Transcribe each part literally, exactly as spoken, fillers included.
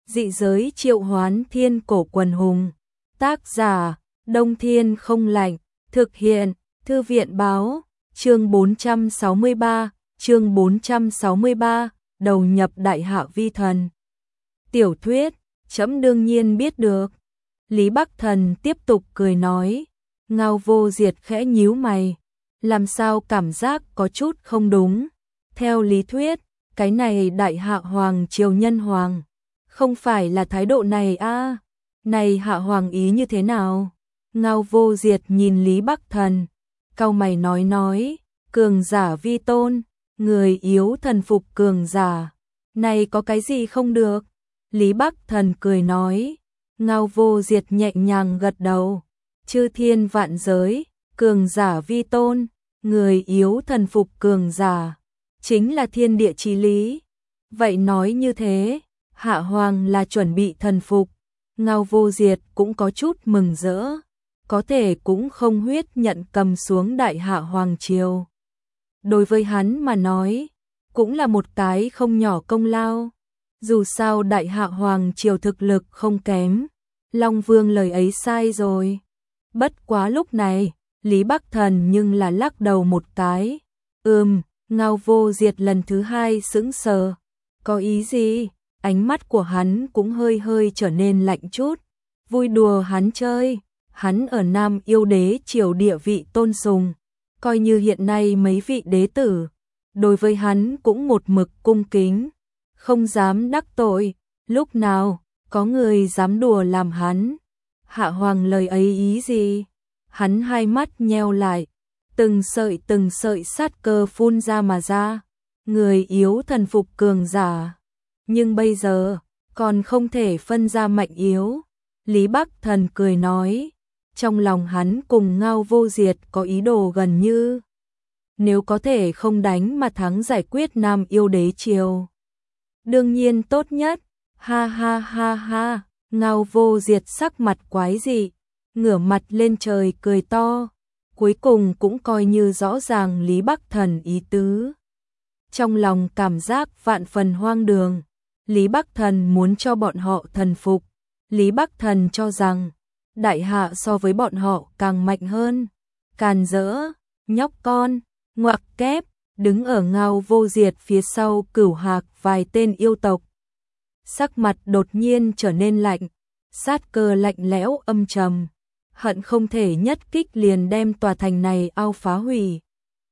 Dị giới triệu hoán thiên cổ quần hùng. Tác giả, Đông Thiên không lạnh. Thực hiện, Thư viện báo. Chương bốn trăm sáu mươi ba, chương bốn trăm sáu mươi ba, đầu nhập đại hạ vi thần. Tiểu thuyết, trẫm đương nhiên biết được. Lý Bắc Thần tiếp tục cười nói. Ngao Vô Diệt khẽ nhíu mày. Làm sao cảm giác có chút không đúng. Theo lý thuyết, cái này đại hạ hoàng triều nhân hoàng. Không phải là thái độ này a à? Này hạ hoàng ý như thế nào? Ngao Vô Diệt nhìn Lý Bắc Thần. Cau mày nói nói. Cường giả vi tôn. Người yếu thần phục cường giả. Này có cái gì không được? Lý Bắc Thần cười nói. Ngao Vô Diệt nhẹ nhàng gật đầu. Chư thiên vạn giới. Cường giả vi tôn. Người yếu thần phục cường giả. Chính là thiên địa chí lý. Vậy nói như thế, hạ hoàng là chuẩn bị thần phục. Ngao Vô Diệt cũng có chút mừng rỡ. Có thể cũng không huyết nhận cầm xuống đại hạ hoàng triều. Đối với hắn mà nói, cũng là một cái không nhỏ công lao. Dù sao đại hạ hoàng triều thực lực không kém. Long Vương lời ấy sai rồi. Bất quá lúc này, Lý Bắc Thần nhưng là lắc đầu một cái. Ừm, Ngao Vô Diệt lần thứ hai sững sờ. Có ý gì? Ánh mắt của hắn cũng hơi hơi trở nên lạnh chút. Vui đùa hắn chơi. Hắn ở Nam Yêu Đế triều địa vị tôn sùng. Coi như hiện nay mấy vị đế tử. Đối với hắn cũng một mực cung kính. Không dám đắc tội. Lúc nào, có người dám đùa làm hắn. Hạ hoàng lời ấy ý gì? Hắn hai mắt nheo lại. Từng sợi từng sợi sát cơ phun ra mà ra. Người yếu thần phục cường giả. Nhưng bây giờ, còn không thể phân ra mạnh yếu. Lý Bắc Thần cười nói. Trong lòng hắn cùng Ngao Vô Diệt có ý đồ gần như. Nếu có thể không đánh mà thắng giải quyết Nam Yêu Đế triều. Đương nhiên tốt nhất. Ha ha ha ha. Ngao Vô Diệt sắc mặt quái dị. Ngửa mặt lên trời cười to. Cuối cùng cũng coi như rõ ràng Lý Bắc Thần ý tứ. Trong lòng cảm giác vạn phần hoang đường. Lý Bắc Thần muốn cho bọn họ thần phục. Lý Bắc Thần cho rằng đại hạ so với bọn họ càng mạnh hơn. Càn rỡ, nhóc con, ngoặc kép, đứng ở Ngao Vô Diệt phía sau Cửu Hạc vài tên yêu tộc. Sắc mặt đột nhiên trở nên lạnh, sát cơ lạnh lẽo âm trầm. Hận không thể nhất kích liền đem tòa thành này ao phá hủy.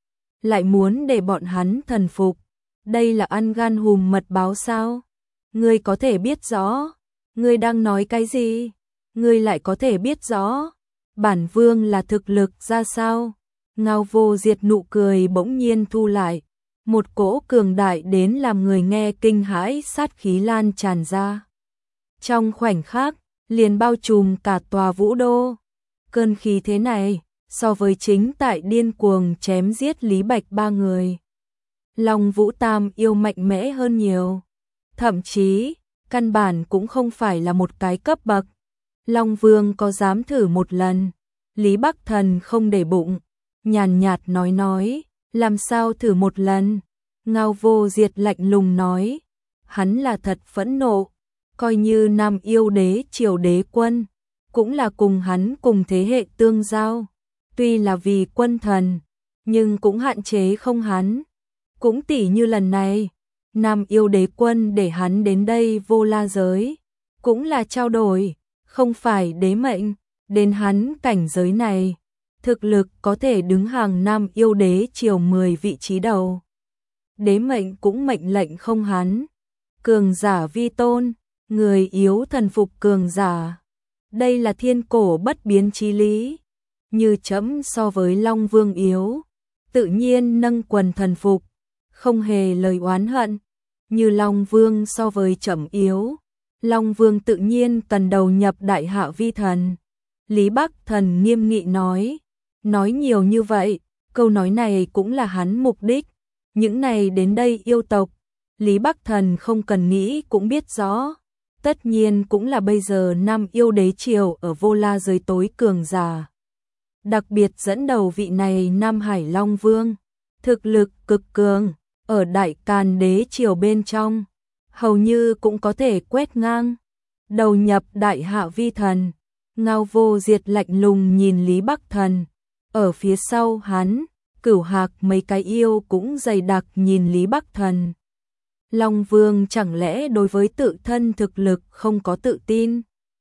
Lại muốn để bọn hắn thần phục. Đây là ăn gan hùm mật báo sao? Ngươi có thể biết rõ. Ngươi đang nói cái gì? Ngươi lại có thể biết rõ. Bản vương là thực lực ra sao? Ngao Vô Diệt nụ cười bỗng nhiên thu lại. Một cỗ cường đại đến làm người nghe kinh hãi sát khí lan tràn ra. Trong khoảnh khắc, liền bao trùm cả tòa vũ đô. Cơn khí thế này, so với chính tại điên cuồng chém giết Lý Bạch ba người. Long Vũ Tam yêu mạnh mẽ hơn nhiều. Thậm chí, căn bản cũng không phải là một cái cấp bậc. Long Vương có dám thử một lần. Lý Bắc Thần không để bụng. Nhàn nhạt nói nói, làm sao thử một lần. Ngao Vô Diệt lạnh lùng nói. Hắn là thật phẫn nộ. Coi như Nam Yêu Đế triều đế quân. Cũng là cùng hắn cùng thế hệ tương giao. Tuy là vì quân thần, nhưng cũng hạn chế không hắn. Cũng tỉ như lần này, Nam Yêu Đế quân để hắn đến đây Vô La giới. Cũng là trao đổi, không phải đế mệnh, đến hắn cảnh giới này. Thực lực có thể đứng hàng Nam Yêu Đế triều mười vị trí đầu. Đế mệnh cũng mệnh lệnh không hắn. Cường giả vi tôn, người yếu thần phục cường giả. Đây là thiên cổ bất biến chí lý. Như trẫm so với Long Vương yếu, tự nhiên nâng quần thần phục, không hề lời oán hận. Như Long Vương so với trẫm yếu, Long Vương tự nhiên cần đầu nhập đại hạ vi thần. Lý Bắc Thần nghiêm nghị nói. Nói nhiều như vậy, câu nói này cũng là hắn mục đích. Những này đến đây yêu tộc, Lý Bắc Thần không cần nghĩ cũng biết rõ. Tất nhiên cũng là bây giờ Nam Yêu Đế triều ở Vô La giới tối cường giả. Đặc biệt dẫn đầu vị này Nam Hải Long Vương. Thực lực cực cường, ở Đại Càn Đế triều bên trong. Hầu như cũng có thể quét ngang. đầu nhập đại hạ vi thần. Ngao Vô Diệt lạnh lùng nhìn Lý Bắc Thần, ở phía sau hắn, Cửu Hạc mấy cái yêu cũng dày đặc nhìn Lý Bắc Thần. Long Vương chẳng lẽ đối với tự thân thực lực không có tự tin?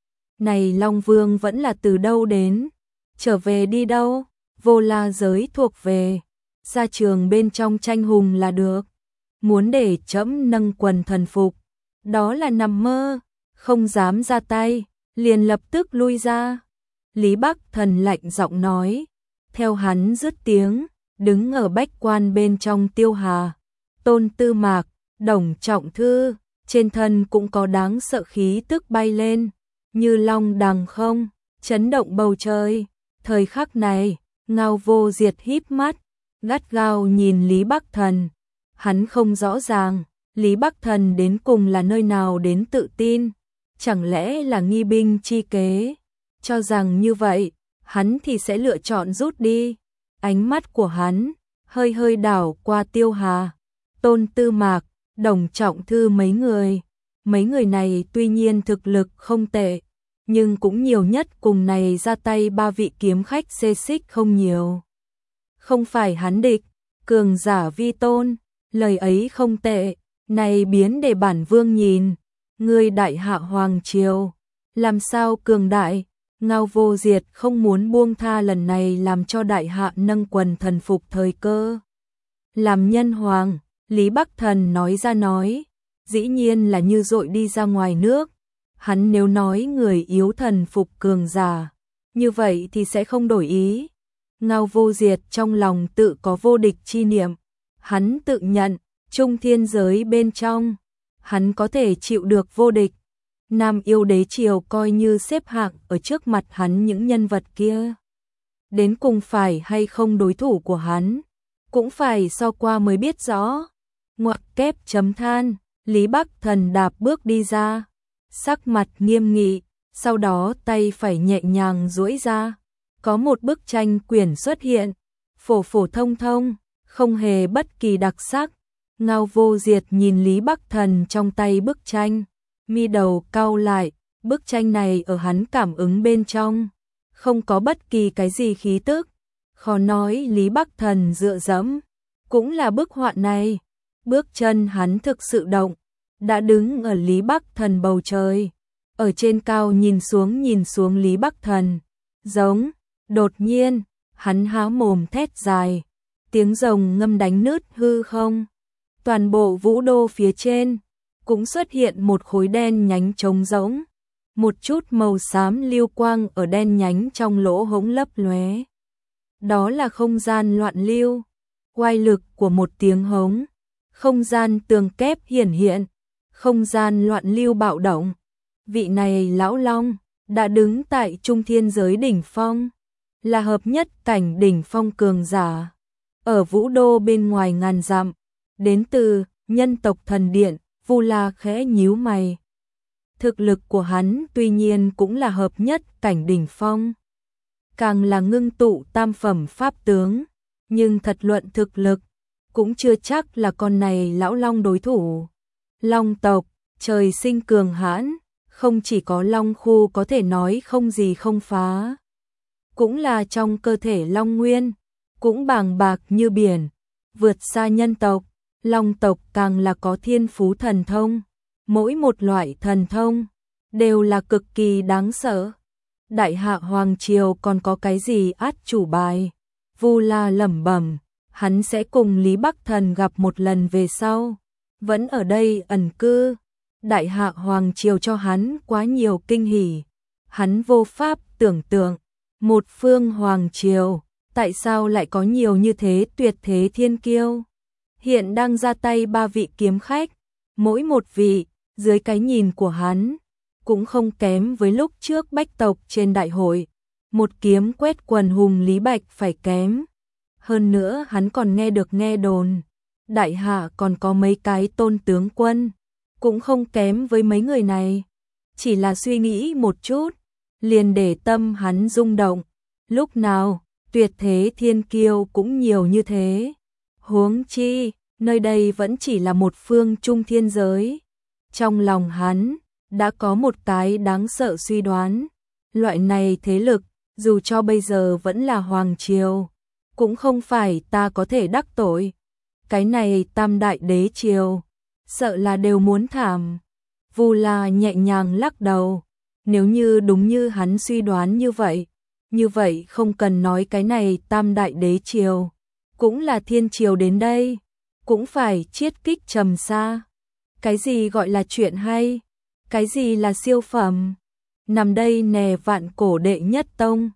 Này Long Vương vẫn là từ đâu đến? Trở về đi đâu? Vô La giới thuộc về, ra trường bên trong tranh hùng là được. Muốn để trẫm nâng quần thần phục, đó là nằm mơ, không dám ra tay, liền lập tức lui ra. Lý Bắc Thần lạnh giọng nói, theo hắn dứt tiếng, đứng ở bách quan bên trong Tiêu Hà, Tôn Tư Mạc, Đồng Trọng Thư, trên thân cũng có đáng sợ khí tức bay lên, như long đằng không, chấn động bầu trời. Thời khắc này, Ngao Vô Diệt híp mắt, gắt gao nhìn Lý Bắc Thần. Hắn không rõ ràng, Lý Bắc Thần đến cùng là nơi nào đến tự tin, chẳng lẽ là nghi binh chi kế? Cho rằng như vậy, hắn thì sẽ lựa chọn rút đi. Ánh mắt của hắn hơi hơi đảo qua Tiêu Hà, Tôn Tư Mạc, Đồng Trọng Thư mấy người. Mấy người này tuy nhiên thực lực không tệ, nhưng cũng nhiều nhất cùng này ra tay ba vị kiếm khách xê xích không nhiều. Không phải hắn địch, cường giả vi tôn, lời ấy không tệ, này biến để bản vương nhìn, ngươi đại hạ hoàng triều, làm sao cường đại? Ngao Vô Diệt không muốn buông tha lần này làm cho đại hạ nâng quần thần phục thời cơ. Làm nhân hoàng, Lý Bắc Thần nói ra nói, dĩ nhiên là như dội đi ra ngoài nước. Hắn nếu nói người yếu thần phục cường giả, như vậy thì sẽ không đổi ý. Ngao Vô Diệt trong lòng tự có vô địch chi niệm, hắn tự nhận, trung thiên giới bên trong, hắn có thể chịu được vô địch. Nam yêu đế triều coi như xếp hạng ở trước mặt hắn những nhân vật kia. Đến cùng phải hay không đối thủ của hắn, cũng phải so qua mới biết rõ. Ngoặc kép chấm than, Lý Bắc Thần đạp bước đi ra, sắc mặt nghiêm nghị, sau đó tay phải nhẹ nhàng duỗi ra. Có một bức tranh quyển xuất hiện, phổ phổ thông thông, không hề bất kỳ đặc sắc. Ngao Vô Diệt nhìn Lý Bắc Thần trong tay bức tranh, mi đầu cau lại, bức tranh này ở hắn cảm ứng bên trong, không có bất kỳ cái gì khí tức. Khó nói Lý Bắc Thần dựa dẫm, cũng là bức họa này. Bước chân hắn thực sự động, đã đứng ở Lý Bắc Thần bầu trời, ở trên cao nhìn xuống nhìn xuống Lý Bắc Thần, giống. Đột nhiên, hắn há mồm thét dài, tiếng rồng ngâm đánh nứt hư không. Toàn bộ vũ đô phía trên cũng xuất hiện một khối đen nhánh trống rỗng, một chút màu xám lưu quang ở đen nhánh trong lỗ hổng lấp lóe. Đó là không gian loạn lưu, oai lực của một tiếng hống, không gian tường kép hiển hiện, không gian loạn lưu bạo động. Vị này lão long đã đứng tại trung thiên giới đỉnh phong, là hợp nhất cảnh đỉnh phong cường giả. Ở vũ đô bên ngoài ngàn dặm, đến từ nhân tộc thần điện, Vu La khẽ nhíu mày. Thực lực của hắn tuy nhiên cũng là hợp nhất cảnh đỉnh phong, càng là ngưng tụ tam phẩm pháp tướng, nhưng thật luận thực lực, cũng chưa chắc là con này lão long đối thủ. Long tộc, trời sinh cường hãn, không chỉ có long khu có thể nói không gì không phá, cũng là trong cơ thể long nguyên, cũng bàng bạc như biển, vượt xa nhân tộc. Long tộc càng là có thiên phú thần thông, mỗi một loại thần thông đều là cực kỳ đáng sợ. Đại hạ hoàng triều còn có cái gì át chủ bài? Vu La lẩm bẩm, hắn sẽ cùng Lý Bắc Thần gặp một lần về sau, vẫn ở đây ẩn cư. Đại hạ hoàng triều cho hắn quá nhiều kinh hỉ, hắn vô pháp tưởng tượng, một phương hoàng triều, tại sao lại có nhiều như thế tuyệt thế thiên kiêu? Hiện đang ra tay ba vị kiếm khách, mỗi một vị, dưới cái nhìn của hắn, cũng không kém với lúc trước bách tộc trên đại hội. Một kiếm quét quần hùng Lý Bạch phải kém. Hơn nữa hắn còn nghe được nghe đồn, đại hạ còn có mấy cái tôn tướng quân, cũng không kém với mấy người này. Chỉ là suy nghĩ một chút, liền để tâm hắn rung động. Lúc nào, tuyệt thế thiên kiêu cũng nhiều như thế. Huống chi, nơi đây vẫn chỉ là một phương trung thiên giới. Trong lòng hắn, đã có một cái đáng sợ suy đoán. Loại này thế lực, dù cho bây giờ vẫn là Hoàng Triều, cũng không phải ta có thể đắc tội. Cái này Tam Đại Đế Triều, sợ là đều muốn thảm. Vu La nhẹ nhàng lắc đầu, nếu như đúng như hắn suy đoán như vậy, như vậy không cần nói cái này Tam Đại Đế Triều, cũng là Thiên Triều đến đây, cũng phải chiết kích trầm xa. Cái gì gọi là chuyện hay? Cái gì là siêu phẩm? Nằm đây nè vạn cổ đệ nhất tông,